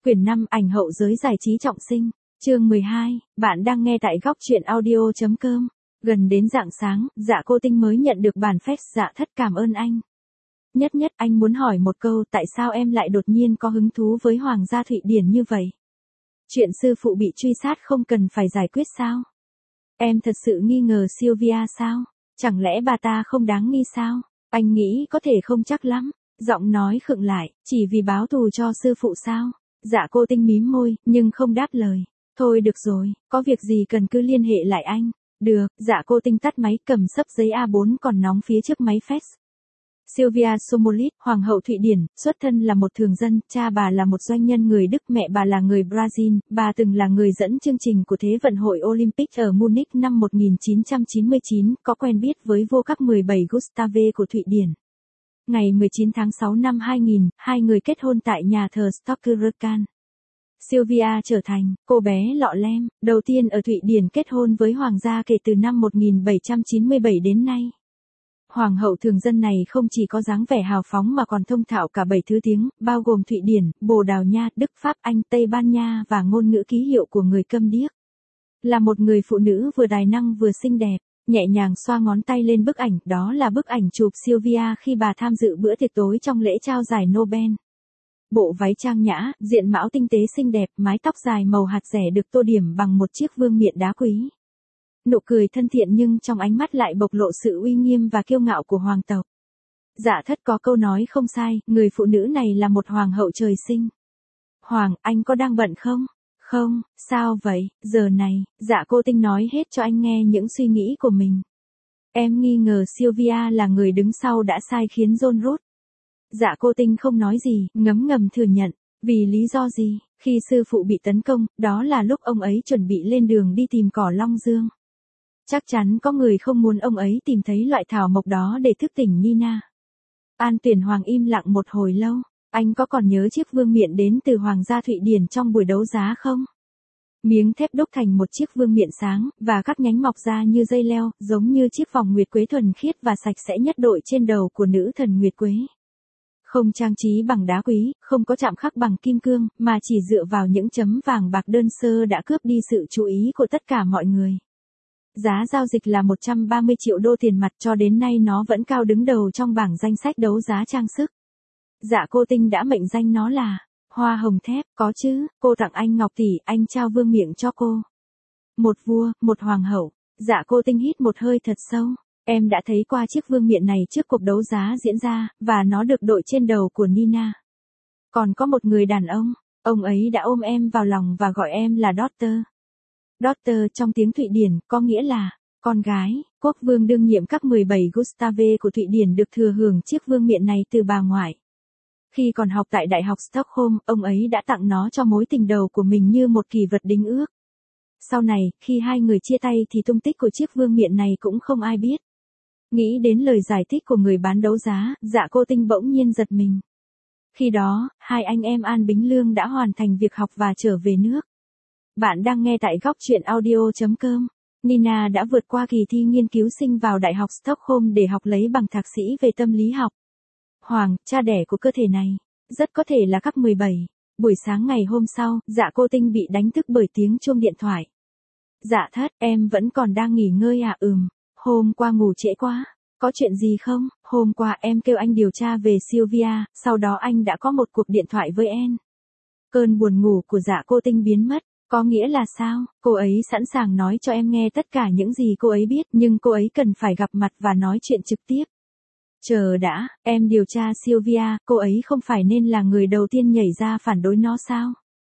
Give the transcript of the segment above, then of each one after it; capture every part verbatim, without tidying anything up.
Quyển năm ảnh hậu giới giải trí trọng sinh, chương mười hai, bạn đang nghe tại góc truyện audio.com. Gần đến rạng sáng, Dạ Cô Tinh mới nhận được bản fax. Dạ Thất cảm ơn anh. Nhất nhất anh muốn hỏi một câu, tại sao em lại đột nhiên có hứng thú với Hoàng gia Thụy Điển như vậy? Chuyện sư phụ bị truy sát không cần phải giải quyết sao? Em thật sự nghi ngờ Sylvia sao? Chẳng lẽ bà ta không đáng nghi sao? Anh nghĩ có thể không chắc lắm. Giọng nói khựng lại, chỉ vì báo thù cho sư phụ sao? Dạ Cô Tinh mím môi, nhưng không đáp lời. Thôi được rồi, có việc gì cần cứ liên hệ lại anh. Được, Dạ Cô Tinh tắt máy, cầm xấp giấy a bốn còn nóng phía trước máy fax. Sylvia Somolit, Hoàng hậu Thụy Điển, xuất thân là một thường dân, cha bà là một doanh nhân người Đức, mẹ bà là người Brazil, bà từng là người dẫn chương trình của Thế vận hội Olympic ở Munich năm một nghìn chín trăm chín mươi chín, có quen biết với vua các mười bảy Gustave của Thụy Điển. Ngày mười chín tháng sáu năm hai nghìn, hai người kết hôn tại nhà thờ Stockerkan. Sylvia trở thành cô bé lọ lem đầu tiên ở Thụy Điển kết hôn với hoàng gia kể từ năm một nghìn bảy trăm chín mươi bảy đến nay. Hoàng hậu thường dân này không chỉ có dáng vẻ hào phóng mà còn thông thạo cả bảy thứ tiếng, bao gồm Thụy Điển, Bồ Đào Nha, Đức, Pháp, Anh, Tây Ban Nha và ngôn ngữ ký hiệu của người câm điếc. Là một người phụ nữ vừa tài năng vừa xinh đẹp, nhẹ nhàng xoa ngón tay lên bức ảnh, đó là bức ảnh chụp Sylvia khi bà tham dự bữa tiệc tối trong lễ trao giải Nobel. Bộ váy trang nhã, diện mạo tinh tế xinh đẹp, mái tóc dài màu hạt rẻ được tô điểm bằng một chiếc vương miện đá quý. Nụ cười thân thiện nhưng trong ánh mắt lại bộc lộ sự uy nghiêm và kiêu ngạo của hoàng tộc. Dạ Thất có câu nói không sai, người phụ nữ này là một hoàng hậu trời sinh. Hoàng, anh có đang bận không? Không, sao vậy, giờ này, Dạ Cô Tinh nói hết cho anh nghe những suy nghĩ của mình. Em nghi ngờ Sylvia là người đứng sau đã sai khiến John rút. Dạ Cô Tinh không nói gì, ngấm ngầm thừa nhận. Vì lý do gì? Khi sư phụ bị tấn công, đó là lúc ông ấy chuẩn bị lên đường đi tìm cỏ Long Dương. Chắc chắn có người không muốn ông ấy tìm thấy loại thảo mộc đó để thức tỉnh Nina. An Tuyển Hoàng im lặng một hồi lâu. Anh có còn nhớ chiếc vương miện đến từ Hoàng gia Thụy Điển trong buổi đấu giá không? Miếng thép đúc thành một chiếc vương miện sáng, và các nhánh mọc ra như dây leo, giống như chiếc vòng nguyệt quế thuần khiết và sạch sẽ nhất đội trên đầu của nữ thần nguyệt quế. Không trang trí bằng đá quý, không có chạm khắc bằng kim cương, mà chỉ dựa vào những chấm vàng bạc đơn sơ đã cướp đi sự chú ý của tất cả mọi người. Giá giao dịch là một trăm ba mươi triệu đô tiền mặt, cho đến nay nó vẫn cao đứng đầu trong bảng danh sách đấu giá trang sức. Dạ Cô Tinh đã mệnh danh nó là hoa hồng thép, có chứ, cô tặng anh ngọc tỷ, anh trao vương miện cho cô. Một vua, một hoàng hậu. Dạ Cô Tinh hít một hơi thật sâu. Em đã thấy qua chiếc vương miện này trước cuộc đấu giá diễn ra, và nó được đội trên đầu của Nina. Còn có một người đàn ông, ông ấy đã ôm em vào lòng và gọi em là Daughter. Daughter trong tiếng Thụy Điển có nghĩa là con gái. Quốc vương đương nhiệm các mười bảy Gustave của Thụy Điển được thừa hưởng chiếc vương miện này từ bà ngoại. Khi còn học tại Đại học Stockholm, ông ấy đã tặng nó cho mối tình đầu của mình như một kỷ vật đính ước. Sau này, khi hai người chia tay thì tung tích của chiếc vương miện này cũng không ai biết. Nghĩ đến lời giải thích của người bán đấu giá, Dạ Cô Tinh bỗng nhiên giật mình. Khi đó, hai anh em An Bính Lương đã hoàn thành việc học và trở về nước. Bạn đang nghe tại góc truyện audio.com. Nina đã vượt qua kỳ thi nghiên cứu sinh vào Đại học Stockholm để học lấy bằng thạc sĩ về tâm lý học. Hoàng, cha đẻ của cơ thể này, rất có thể là các mười bảy. Buổi sáng ngày hôm sau, Dạ Cô Tinh bị đánh thức bởi tiếng chuông điện thoại. Dạ Thất, em vẫn còn đang nghỉ ngơi à? Ừm, hôm qua ngủ trễ quá. Có chuyện gì không? Hôm qua em kêu anh điều tra về Sylvia, sau đó anh đã có một cuộc điện thoại với em. Cơn buồn ngủ của Dạ Cô Tinh biến mất. Có nghĩa là sao? Cô ấy sẵn sàng nói cho em nghe tất cả những gì cô ấy biết, nhưng cô ấy cần phải gặp mặt và nói chuyện trực tiếp. Chờ đã, em điều tra Sylvia, cô ấy không phải nên là người đầu tiên nhảy ra phản đối nó sao?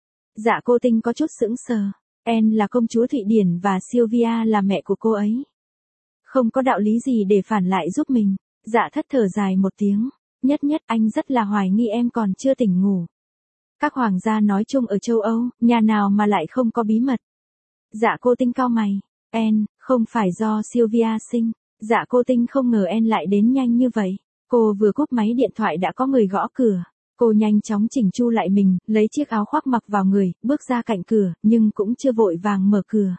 Dạ Cô Tinh có chút sững sờ. Em là công chúa Thụy Điển và Sylvia là mẹ của cô ấy. Không có đạo lý gì để phản lại giúp mình. Dạ Thất thở dài một tiếng. Nhất nhất anh rất là hoài nghi em còn chưa tỉnh ngủ. Các hoàng gia nói chung ở châu Âu, nhà nào mà lại không có bí mật. Dạ Cô Tinh cau mày. En, không phải do Sylvia sinh. Dạ Cô Tinh không ngờ En lại đến nhanh như vậy. Cô vừa cúp máy điện thoại đã có người gõ cửa. Cô nhanh chóng chỉnh chu lại mình, lấy chiếc áo khoác mặc vào người, bước ra cạnh cửa, nhưng cũng chưa vội vàng mở cửa.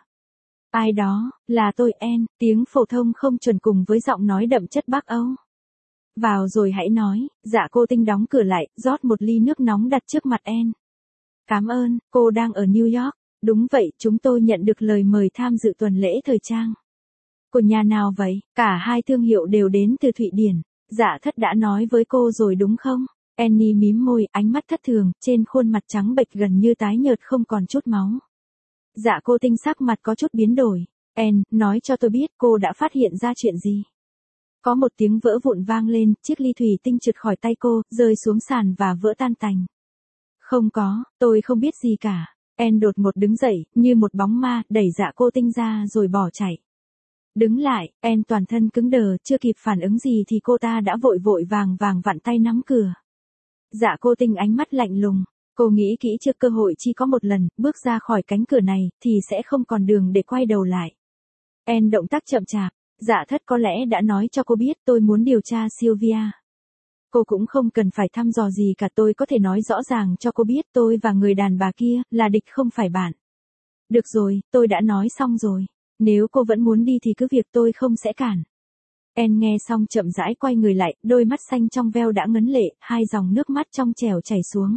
Ai đó, là tôi En, tiếng phổ thông không chuẩn cùng với giọng nói đậm chất Bắc Âu. Vào rồi hãy nói. Dạ Cô Tinh đóng cửa lại, rót một ly nước nóng đặt trước mặt En. Cảm ơn, cô đang ở New York. Đúng vậy, chúng tôi nhận được lời mời tham dự tuần lễ thời trang. Của nhà nào vậy? Cả hai thương hiệu đều đến từ Thụy Điển. Dạ thất đã nói với cô rồi đúng không? Annie mím môi, ánh mắt thất thường, trên khuôn mặt trắng bệch gần như tái nhợt không còn chút máu. Dạ cô tinh sắc mặt có chút biến đổi. Anne, nói cho tôi biết cô đã phát hiện ra chuyện gì. Có một tiếng vỡ vụn vang lên, chiếc ly thủy tinh trượt khỏi tay cô, rơi xuống sàn và vỡ tan tành. Không có, tôi không biết gì cả. Anne đột ngột đứng dậy, như một bóng ma, đẩy dạ cô tinh ra rồi bỏ chạy. Đứng lại, Anne toàn thân cứng đờ, chưa kịp phản ứng gì thì cô ta đã vội vội vàng vàng vặn tay nắm cửa. Dạ cô tinh ánh mắt lạnh lùng. Cô nghĩ kỹ trước cơ hội chỉ có một lần, bước ra khỏi cánh cửa này, thì sẽ không còn đường để quay đầu lại. Anne động tác chậm chạp. Dạ thất có lẽ đã nói cho cô biết tôi muốn điều tra Sylvia. Cô cũng không cần phải thăm dò gì cả, tôi có thể nói rõ ràng cho cô biết tôi và người đàn bà kia là địch không phải bạn. Được rồi, tôi đã nói xong rồi. Nếu cô vẫn muốn đi thì cứ việc, tôi không sẽ cản. Anne nghe xong chậm rãi quay người lại, đôi mắt xanh trong veo đã ngấn lệ, hai dòng nước mắt trong trẻo chảy xuống.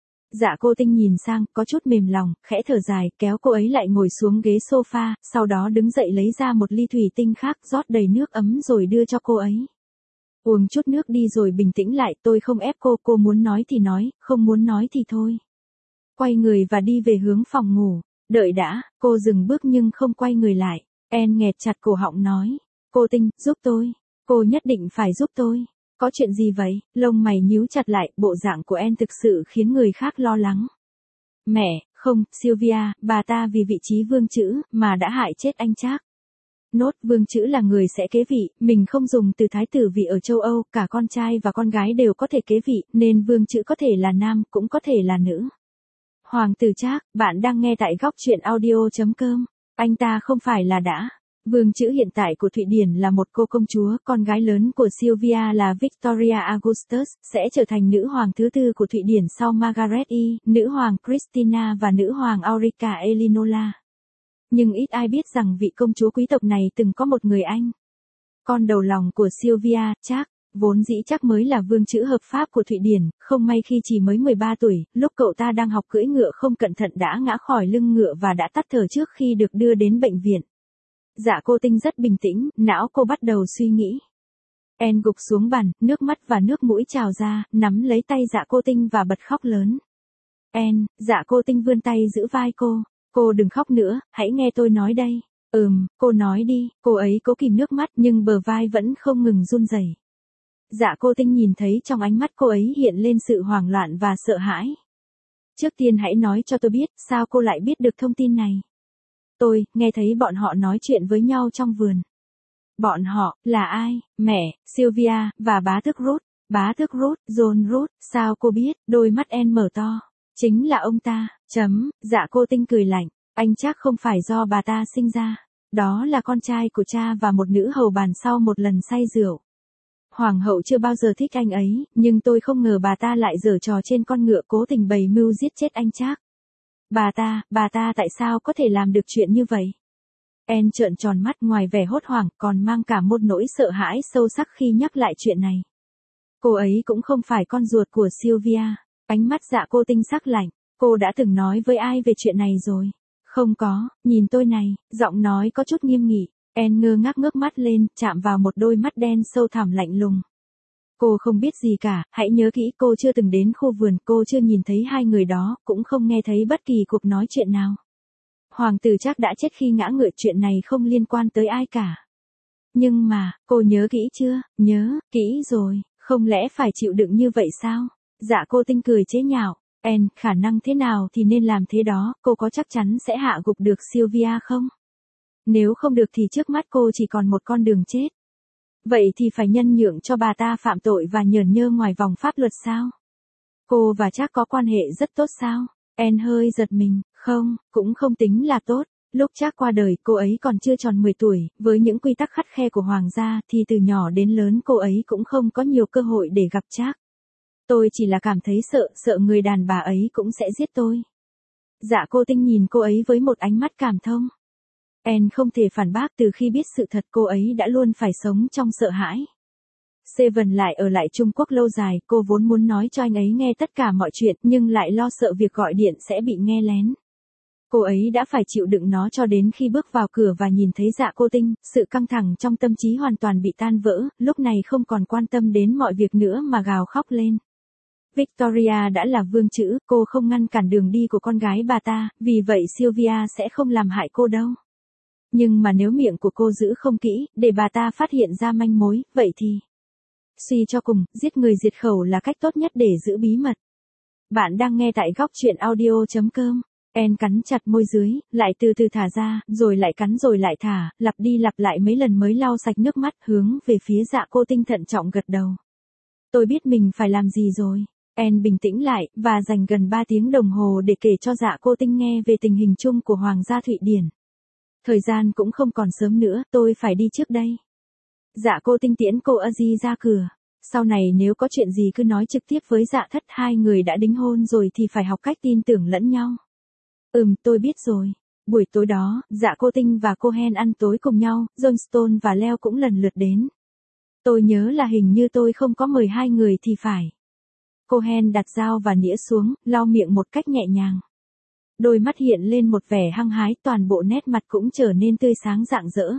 Dạ cô tinh nhìn sang, có chút mềm lòng, khẽ thở dài, kéo cô ấy lại ngồi xuống ghế sofa, sau đó đứng dậy lấy ra một ly thủy tinh khác, rót đầy nước ấm rồi đưa cho cô ấy. Uống chút nước đi rồi bình tĩnh lại, tôi không ép cô, cô muốn nói thì nói, không muốn nói thì thôi. Quay người và đi về hướng phòng ngủ. Đợi đã, cô dừng bước nhưng không quay người lại. Anne nghẹt chặt cổ họng nói. Cô tinh, giúp tôi. Cô nhất định phải giúp tôi. Có chuyện gì vậy? Lông mày nhíu chặt lại, bộ dạng của Anne thực sự khiến người khác lo lắng. Mẹ, không, Sylvia, bà ta vì vị trí vương chữ, mà đã hại chết anh Trác. Nốt, vương chữ là người sẽ kế vị, mình không dùng từ thái tử vì ở châu Âu, cả con trai và con gái đều có thể kế vị, nên vương chữ có thể là nam, cũng có thể là nữ. Hoàng tử Trác, bạn đang nghe tại góc truyện audio chấm com. Anh ta không phải là đã. Vương chữ hiện tại của Thụy Điển là một cô công chúa, con gái lớn của Sylvia là Victoria Augustus, sẽ trở thành nữ hoàng thứ tư của Thụy Điển sau Margaret I, nữ hoàng Christina và nữ hoàng Ulrika Eleonora. Nhưng ít ai biết rằng vị công chúa quý tộc này từng có một người anh. Con đầu lòng của Sylvia, Trác, vốn dĩ Trác mới là vương chữ hợp pháp của Thụy Điển, không may khi chỉ mới mười ba tuổi, lúc cậu ta đang học cưỡi ngựa không cẩn thận đã ngã khỏi lưng ngựa và đã tắt thở trước khi được đưa đến bệnh viện. Dạ cô tinh rất bình tĩnh, não cô bắt đầu suy nghĩ. Anne gục xuống bàn, nước mắt và nước mũi trào ra, nắm lấy tay dạ cô tinh và bật khóc lớn. Anne, dạ cô tinh vươn tay giữ vai cô. Cô đừng khóc nữa, hãy nghe tôi nói đây. Ừm, cô nói đi, cô ấy cố kìm nước mắt nhưng bờ vai vẫn không ngừng run rẩy. Dạ cô tinh nhìn thấy trong ánh mắt cô ấy hiện lên sự hoảng loạn và sợ hãi. Trước tiên hãy nói cho tôi biết, sao cô lại biết được thông tin này? Tôi, nghe thấy bọn họ nói chuyện với nhau trong vườn. Bọn họ, là ai? Mẹ, Sylvia, và bá tước Ruth. Bá tước Ruth, John Ruth, sao cô biết? Đôi mắt Anne mở to. Chính là ông ta, chấm, dạ cô tinh cười lạnh. Anh chắc không phải do bà ta sinh ra. Đó là con trai của cha và một nữ hầu bàn sau một lần say rượu. Hoàng hậu chưa bao giờ thích anh ấy, nhưng tôi không ngờ bà ta lại giở trò trên con ngựa cố tình bày mưu giết chết anh Trác. Bà ta, bà ta tại sao có thể làm được chuyện như vậy? Anne trợn tròn mắt, ngoài vẻ hốt hoảng, còn mang cả một nỗi sợ hãi sâu sắc khi nhắc lại chuyện này. Cô ấy cũng không phải con ruột của Sylvia. Ánh mắt dạ cô tinh sắc lạnh. Cô đã từng nói với ai về chuyện này rồi? Không có, nhìn tôi này, giọng nói có chút nghiêm nghị. Anne ngơ ngác ngước mắt lên, chạm vào một đôi mắt đen sâu thẳm lạnh lùng. Cô không biết gì cả, hãy nhớ kỹ, cô chưa từng đến khu vườn, cô chưa nhìn thấy hai người đó, cũng không nghe thấy bất kỳ cuộc nói chuyện nào. Hoàng tử Trác đã chết khi ngã ngựa, chuyện này không liên quan tới ai cả. Nhưng mà, cô nhớ kỹ chưa? Nhớ, kỹ rồi, không lẽ phải chịu đựng như vậy sao? Dạ cô tinh cười chế nhạo. Anne, khả năng thế nào thì nên làm thế đó, cô có chắc chắn sẽ hạ gục được Sylvia không? Nếu không được thì trước mắt cô chỉ còn một con đường chết. Vậy thì phải nhân nhượng cho bà ta phạm tội và nhởn nhơ ngoài vòng pháp luật sao? Cô và Trác có quan hệ rất tốt sao? Anne hơi giật mình, không, cũng không tính là tốt. Lúc Trác qua đời, cô ấy còn chưa tròn mười tuổi, với những quy tắc khắt khe của hoàng gia thì từ nhỏ đến lớn cô ấy cũng không có nhiều cơ hội để gặp Trác. Tôi chỉ là cảm thấy sợ, sợ người đàn bà ấy cũng sẽ giết tôi. Dạ cô tinh nhìn cô ấy với một ánh mắt cảm thông. Anne không thể phản bác, từ khi biết sự thật cô ấy đã luôn phải sống trong sợ hãi. Seven lại ở lại Trung Quốc lâu dài, cô vốn muốn nói cho anh ấy nghe tất cả mọi chuyện, nhưng lại lo sợ việc gọi điện sẽ bị nghe lén. Cô ấy đã phải chịu đựng nó cho đến khi bước vào cửa và nhìn thấy Dạ Cô Tinh, sự căng thẳng trong tâm trí hoàn toàn bị tan vỡ, lúc này không còn quan tâm đến mọi việc nữa mà gào khóc lên. Victoria đã là vương chữ, cô không ngăn cản đường đi của con gái bà ta, vì vậy Sylvia sẽ không làm hại cô đâu. Nhưng mà nếu miệng của cô giữ không kỹ, để bà ta phát hiện ra manh mối, vậy thì... Suy cho cùng, giết người diệt khẩu là cách tốt nhất để giữ bí mật. Bạn đang nghe tại góc truyện audio.com. Anne cắn chặt môi dưới, lại từ từ thả ra, rồi lại cắn rồi lại thả, lặp đi lặp lại mấy lần mới lau sạch nước mắt, hướng về phía Dạ Cô Tinh thận trọng gật đầu. Tôi biết mình phải làm gì rồi. Anne bình tĩnh lại, và dành gần ba tiếng đồng hồ để kể cho Dạ Cô Tinh nghe về tình hình chung của Hoàng gia Thụy Điển. Thời gian cũng không còn sớm nữa, tôi phải đi trước đây. Dạ Cô Tinh tiễn cô Aji ra cửa. Sau này nếu có chuyện gì cứ nói trực tiếp với Dạ Thất, hai người đã đính hôn rồi thì phải học cách tin tưởng lẫn nhau. Ừm, tôi biết rồi. Buổi tối đó, Dạ Cô Tinh và Cohen ăn tối cùng nhau, Johnston và Leo cũng lần lượt đến. Tôi nhớ là hình như tôi không có mời hai người thì phải. Cohen đặt dao và nĩa xuống, lau miệng một cách nhẹ nhàng. Đôi mắt hiện lên một vẻ hăng hái, toàn bộ nét mặt cũng trở nên tươi sáng rạng rỡ.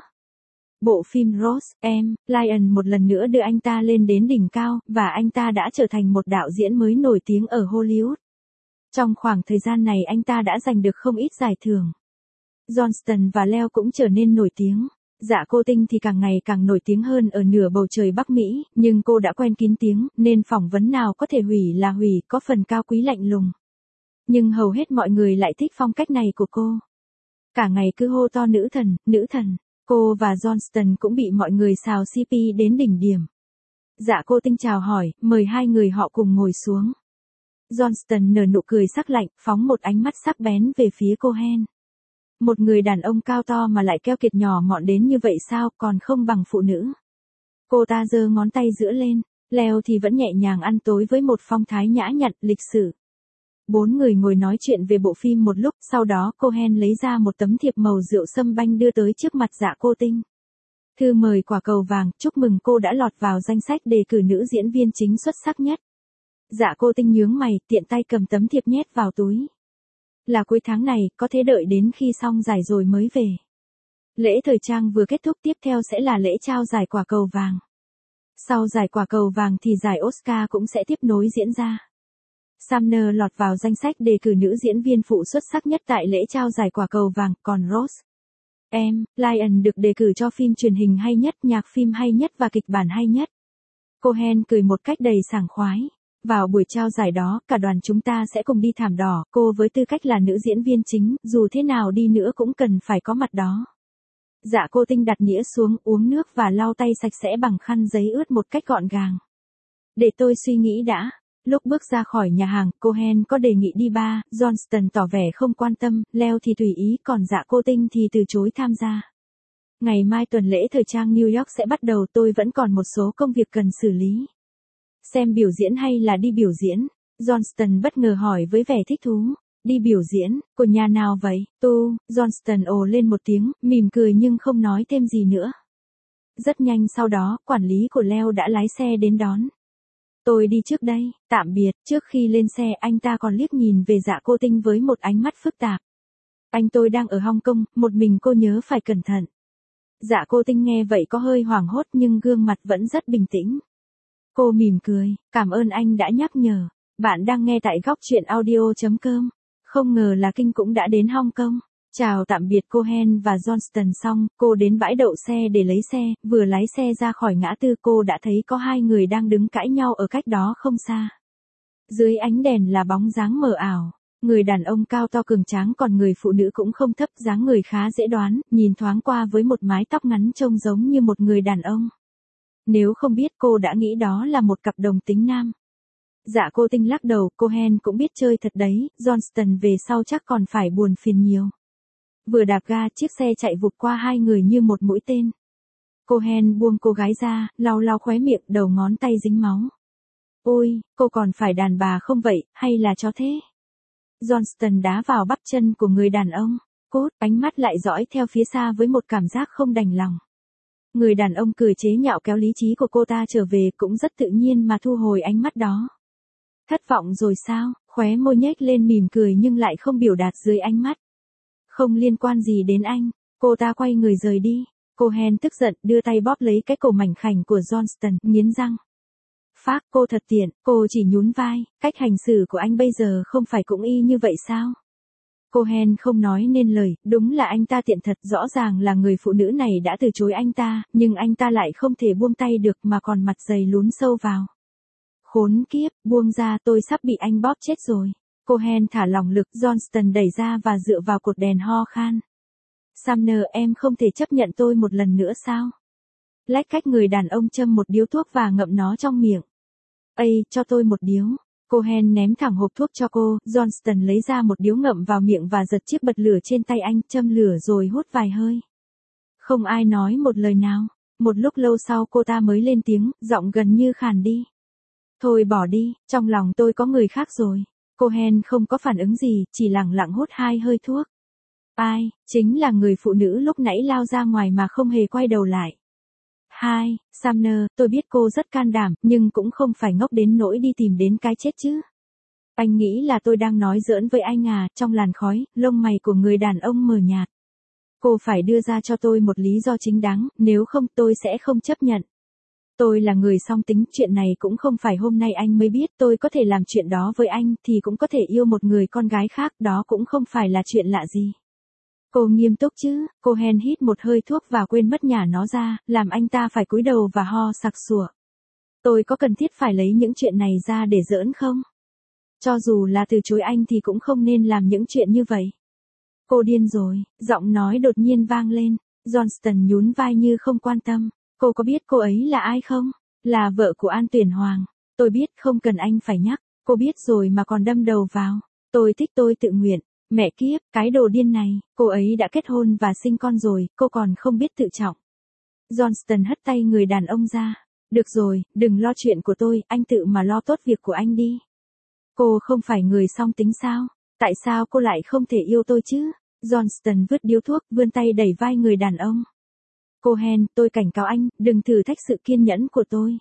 Bộ phim Rose, em, Lion một lần nữa đưa anh ta lên đến đỉnh cao, và anh ta đã trở thành một đạo diễn mới nổi tiếng ở Hollywood. Trong khoảng thời gian này anh ta đã giành được không ít giải thưởng. Johnston và Leo cũng trở nên nổi tiếng. Dạ Cô Tinh thì càng ngày càng nổi tiếng hơn ở nửa bầu trời Bắc Mỹ, nhưng cô đã quen kín tiếng, nên phỏng vấn nào có thể hủy là hủy, có phần cao quý lạnh lùng. Nhưng hầu hết mọi người lại thích phong cách này của cô. Cả ngày cứ hô to nữ thần, nữ thần. Cô và Johnston cũng bị mọi người xào xê pê đến đỉnh điểm. Dạ Cô Tinh chào hỏi, mời hai người họ cùng ngồi xuống. Johnston nở nụ cười sắc lạnh, phóng một ánh mắt sắc bén về phía Cohen. Một người đàn ông cao to mà lại keo kiệt nhỏ mọn đến như vậy sao, còn không bằng phụ nữ. Cô ta giơ ngón tay giữa lên, Leo thì vẫn nhẹ nhàng ăn tối với một phong thái nhã nhặn, lịch sự. Bốn người ngồi nói chuyện về bộ phim một lúc, sau đó Cohen lấy ra một tấm thiệp màu rượu sâm banh đưa tới trước mặt Dạ Cô Tinh. Thư mời quả cầu vàng, chúc mừng cô đã lọt vào danh sách đề cử nữ diễn viên chính xuất sắc nhất. Dạ Cô Tinh nhướng mày, tiện tay cầm tấm thiệp nhét vào túi. Là cuối tháng này, có thể đợi đến khi xong giải rồi mới về. Lễ thời trang vừa kết thúc, tiếp theo sẽ là lễ trao giải quả cầu vàng. Sau giải quả cầu vàng thì giải Oscar cũng sẽ tiếp nối diễn ra. Sumner lọt vào danh sách đề cử nữ diễn viên phụ xuất sắc nhất tại lễ trao giải quả cầu vàng, còn Rose, em, Lion được đề cử cho phim truyền hình hay nhất, nhạc phim hay nhất và kịch bản hay nhất. Cohen cười một cách đầy sảng khoái. Vào buổi trao giải đó, cả đoàn chúng ta sẽ cùng đi thảm đỏ, cô với tư cách là nữ diễn viên chính, dù thế nào đi nữa cũng cần phải có mặt đó. Dạ Cô Tinh đặt nĩa xuống, uống nước và lau tay sạch sẽ bằng khăn giấy ướt một cách gọn gàng. Để tôi suy nghĩ đã. Lúc bước ra khỏi nhà hàng, Cohen có đề nghị đi bar, Johnston tỏ vẻ không quan tâm, Leo thì tùy ý, còn Dạ Cô Tinh thì từ chối tham gia. Ngày mai tuần lễ thời trang New York sẽ bắt đầu, tôi vẫn còn một số công việc cần xử lý. Xem biểu diễn hay là đi biểu diễn? Johnston bất ngờ hỏi với vẻ thích thú. Đi biểu diễn, của nhà nào vậy? Tu, Johnston ồ lên một tiếng, mỉm cười nhưng không nói thêm gì nữa. Rất nhanh sau đó, quản lý của Leo đã lái xe đến đón. Tôi đi trước đây, tạm biệt. Trước khi lên xe anh ta còn liếc nhìn về Dạ Cô Tinh với một ánh mắt phức tạp. Anh tôi đang ở Hong Kong, một mình cô nhớ phải cẩn thận. Dạ Cô Tinh nghe vậy có hơi hoảng hốt nhưng gương mặt vẫn rất bình tĩnh. Cô mỉm cười, cảm ơn anh đã nhắc nhở. Bạn đang nghe tại góc truyện audio.com. Không ngờ là Kinh cũng đã đến Hong Kong. Chào tạm biệt Cohen và Johnston xong, cô đến bãi đậu xe để lấy xe, vừa lái xe ra khỏi ngã tư cô đã thấy có hai người đang đứng cãi nhau ở cách đó không xa. Dưới ánh đèn là bóng dáng mờ ảo. Người đàn ông cao to cường tráng còn người phụ nữ cũng không thấp, dáng người khá dễ đoán, nhìn thoáng qua với một mái tóc ngắn trông giống như một người đàn ông. Nếu không biết cô đã nghĩ đó là một cặp đồng tính nam. Dạ Cô Tinh lắc đầu, Cohen cũng biết chơi thật đấy, Johnston về sau chắc còn phải buồn phiền nhiều. Vừa đạp ga, chiếc xe chạy vụt qua hai người như một mũi tên. Cohen buông cô gái ra, lau lau khóe miệng, đầu ngón tay dính máu. Ôi, cô còn phải đàn bà không vậy, hay là chó thế? Johnston đá vào bắp chân của người đàn ông. Cốt, ánh mắt lại dõi theo phía xa với một cảm giác không đành lòng. Người đàn ông cười chế nhạo kéo lý trí của cô ta trở về, cũng rất tự nhiên mà thu hồi ánh mắt đó. Thất vọng rồi sao? Khóe môi nhếch lên mỉm cười nhưng lại không biểu đạt dưới ánh mắt. Không liên quan gì đến anh. Cô ta quay người rời đi. Cohen tức giận đưa tay bóp lấy cái cổ mảnh khảnh của Johnston, nghiến răng. Phác, cô thật tiện. Cô chỉ nhún vai. Cách hành xử của anh bây giờ không phải cũng y như vậy sao? Cohen không nói nên lời, đúng là anh ta tiện thật, rõ ràng là người phụ nữ này đã từ chối anh ta, nhưng anh ta lại không thể buông tay được mà còn mặt dày lún sâu vào. Khốn kiếp, buông ra, tôi sắp bị anh bóp chết rồi. Cohen thả lỏng lực, Johnston đẩy ra và dựa vào cột đèn ho khan. Sumner, em không thể chấp nhận tôi một lần nữa sao? Lách cách người đàn ông châm một điếu thuốc và ngậm nó trong miệng. Ây, cho tôi một điếu. Cohen ném thẳng hộp thuốc cho cô, Johnston lấy ra một điếu ngậm vào miệng và giật chiếc bật lửa trên tay anh, châm lửa rồi hút vài hơi. Không ai nói một lời nào. Một lúc lâu sau cô ta mới lên tiếng, giọng gần như khàn đi. Thôi bỏ đi, trong lòng tôi có người khác rồi. Cohen không có phản ứng gì, chỉ lặng lặng hút hai hơi thuốc. Ai, chính là người phụ nữ lúc nãy lao ra ngoài mà không hề quay đầu lại. Hai, Sumner, tôi biết cô rất can đảm, nhưng cũng không phải ngốc đến nỗi đi tìm đến cái chết chứ. Anh nghĩ là tôi đang nói giỡn với anh à? Trong làn khói, lông mày của người đàn ông mờ nhạt. Cô phải đưa ra cho tôi một lý do chính đáng, nếu không tôi sẽ không chấp nhận. Tôi là người song tính, chuyện này cũng không phải hôm nay anh mới biết, tôi có thể làm chuyện đó với anh thì cũng có thể yêu một người con gái khác, đó cũng không phải là chuyện lạ gì. Cô nghiêm túc chứ? Cohen hít một hơi thuốc và quên mất nhả nó ra, làm anh ta phải cúi đầu và ho sặc sụa. Tôi có cần thiết phải lấy những chuyện này ra để giỡn không? Cho dù là từ chối anh thì cũng không nên làm những chuyện như vậy. Cô điên rồi, giọng nói đột nhiên vang lên. Johnston nhún vai như không quan tâm. Cô có biết cô ấy là ai không? Là vợ của An Tuyển Hoàng. Tôi biết, không cần anh phải nhắc. Cô biết rồi mà còn đâm đầu vào. Tôi thích, tôi tự nguyện. Mẹ kiếp, cái đồ điên này, cô ấy đã kết hôn và sinh con rồi, cô còn không biết tự trọng. Johnston hất tay người đàn ông ra. Được rồi, đừng lo chuyện của tôi, anh tự mà lo tốt việc của anh đi. Cô không phải người song tính sao? Tại sao cô lại không thể yêu tôi chứ? Johnston vứt điếu thuốc, vươn tay đẩy vai người đàn ông. Cohen, tôi cảnh cáo anh, đừng thử thách sự kiên nhẫn của tôi.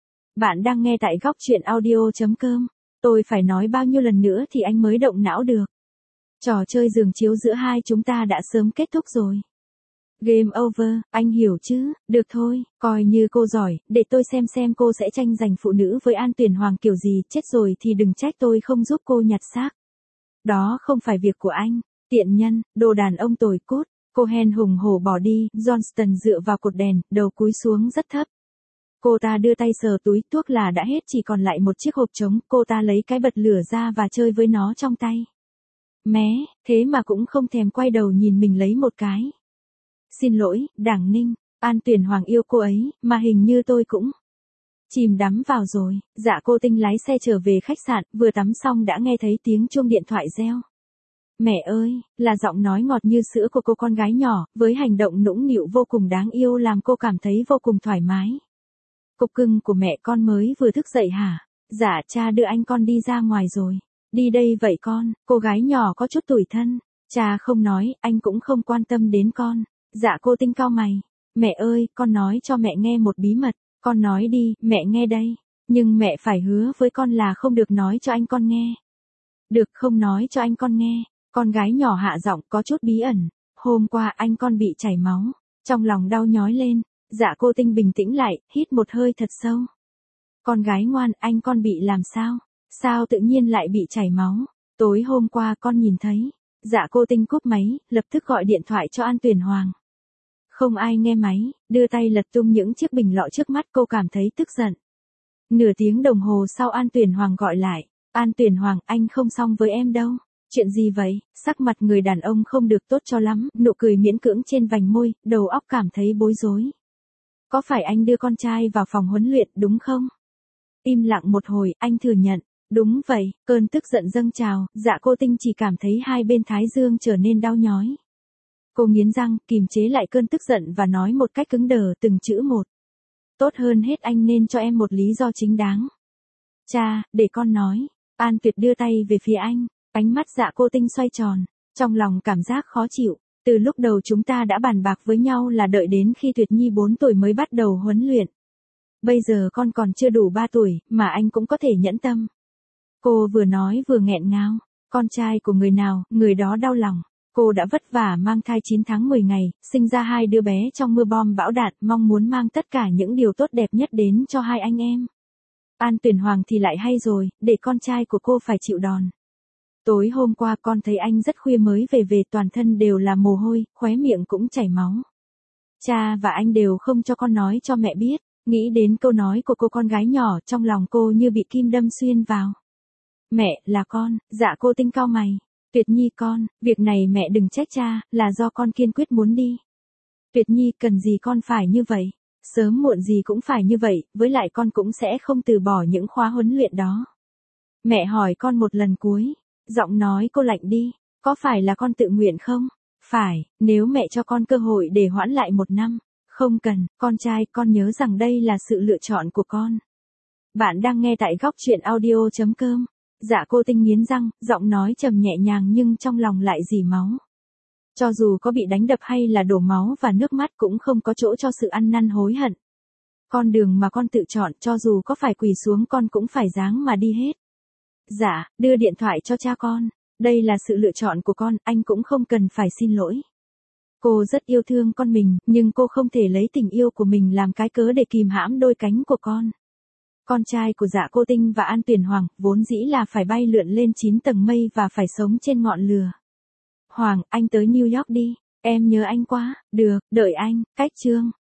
Bạn đang nghe tại góc truyện audio chấm com. Tôi phải nói bao nhiêu lần nữa thì anh mới động não được. Trò chơi giường chiếu giữa hai chúng ta đã sớm kết thúc rồi. Game over, anh hiểu chứ? Được thôi, coi như cô giỏi, để tôi xem xem cô sẽ tranh giành phụ nữ với An Tuyển Hoàng kiểu gì, chết rồi thì đừng trách tôi không giúp cô nhặt xác. Đó không phải việc của anh, tiện nhân, đồ đàn ông tồi cốt. Cohen hùng hổ bỏ đi, Johnston dựa vào cột đèn, đầu cúi xuống rất thấp. Cô ta đưa tay sờ túi, thuốc là đã hết, chỉ còn lại một chiếc hộp trống, cô ta lấy cái bật lửa ra và chơi với nó trong tay. Mé, thế mà cũng không thèm quay đầu nhìn mình lấy một cái. Xin lỗi, Đảng Ninh, An Tuyển Hoàng yêu cô ấy, mà hình như tôi cũng chìm đắm vào rồi. Dạ cô Tinh lái xe trở về khách sạn, vừa tắm xong đã nghe thấy tiếng chuông điện thoại reo. Mẹ ơi, là giọng nói ngọt như sữa của cô con gái nhỏ, với hành động nũng nịu vô cùng đáng yêu làm cô cảm thấy vô cùng thoải mái. Cục cưng của mẹ, con mới vừa thức dậy hả? Dạ cha đưa anh con đi ra ngoài rồi. Đi đây vậy con, cô gái nhỏ có chút tủi thân. Cha không nói, anh cũng không quan tâm đến con. Dạ cô Tinh cau mày. Mẹ ơi, con nói cho mẹ nghe một bí mật. Con nói đi, mẹ nghe đây. Nhưng mẹ phải hứa với con là không được nói cho anh con nghe. Được, không nói cho anh con nghe. Con gái nhỏ hạ giọng có chút bí ẩn. Hôm qua anh con bị chảy máu. Trong lòng đau nhói lên. Dạ cô Tinh bình tĩnh lại, hít một hơi thật sâu. Con gái ngoan, anh con bị làm sao? Sao tự nhiên lại bị chảy máu? Tối hôm qua con nhìn thấy. Dạ cô Tinh cúp máy, lập tức gọi điện thoại cho An Tuyển Hoàng. Không ai nghe máy, đưa tay lật tung những chiếc bình lọ trước mắt, cô cảm thấy tức giận. Nửa tiếng đồng hồ sau An Tuyển Hoàng gọi lại. An Tuyển Hoàng, anh không xong với em đâu. Chuyện gì vậy? Sắc mặt người đàn ông không được tốt cho lắm, nụ cười miễn cưỡng trên vành môi, đầu óc cảm thấy bối rối. Có phải anh đưa con trai vào phòng huấn luyện đúng không? Im lặng một hồi, anh thừa nhận. Đúng vậy, cơn tức giận dâng trào, dạ cô Tinh chỉ cảm thấy hai bên thái dương trở nên đau nhói. Cô nghiến răng, kìm chế lại cơn tức giận và nói một cách cứng đờ từng chữ một. Tốt hơn hết anh nên cho em một lý do chính đáng. Cha, để con nói. An Tuyệt đưa tay về phía anh, ánh mắt dạ cô Tinh xoay tròn, trong lòng cảm giác khó chịu. Từ lúc đầu chúng ta đã bàn bạc với nhau là đợi đến khi Tuyệt Nhi bốn tuổi mới bắt đầu huấn luyện. Bây giờ con còn chưa đủ ba tuổi, mà anh cũng có thể nhẫn tâm. Cô vừa nói vừa nghẹn ngào. Con trai của người nào, người đó đau lòng. Cô đã vất vả mang thai chín tháng mười ngày, sinh ra hai đứa bé trong mưa bom bão đạn, mong muốn mang tất cả những điều tốt đẹp nhất đến cho hai anh em. An Tuyển Hoàng thì lại hay rồi, để con trai của cô phải chịu đòn. Tối hôm qua con thấy anh rất khuya mới về về, toàn thân đều là mồ hôi, khóe miệng cũng chảy máu. Cha và anh đều không cho con nói cho mẹ biết. Nghĩ đến câu nói của cô con gái nhỏ, trong lòng cô như bị kim đâm xuyên vào. Mẹ, là con. Dạ Cô Tinh cau mày. Tuyệt Nhi con, việc này mẹ đừng trách cha, là do con kiên quyết muốn đi. Tuyệt Nhi, cần gì con phải như vậy? Sớm muộn gì cũng phải như vậy, với lại con cũng sẽ không từ bỏ những khóa huấn luyện đó. Mẹ hỏi con một lần cuối. Giọng nói cô lạnh đi. Có phải là con tự nguyện không? Phải, nếu mẹ cho con cơ hội để hoãn lại một năm. Không cần, con trai, con nhớ rằng đây là sự lựa chọn của con. Bạn đang nghe tại góc truyện audio chấm com. Dạ Cô Tinh nghiến răng, giọng nói trầm nhẹ nhàng nhưng trong lòng lại rỉ máu. Cho dù có bị đánh đập hay là đổ máu và nước mắt cũng không có chỗ cho sự ăn năn hối hận. Con đường mà con tự chọn, cho dù có phải quỳ xuống con cũng phải dáng mà đi hết. Dạ, đưa điện thoại cho cha con. Đây là sự lựa chọn của con, anh cũng không cần phải xin lỗi. Cô rất yêu thương con mình, nhưng cô không thể lấy tình yêu của mình làm cái cớ để kìm hãm đôi cánh của con. Con trai của Dạ Cô Tinh và An Tuyển Hoàng, vốn dĩ là phải bay lượn lên chín tầng mây và phải sống trên ngọn lửa. Hoàng, anh tới New York đi, em nhớ anh quá. Được, đợi anh. Cách chương.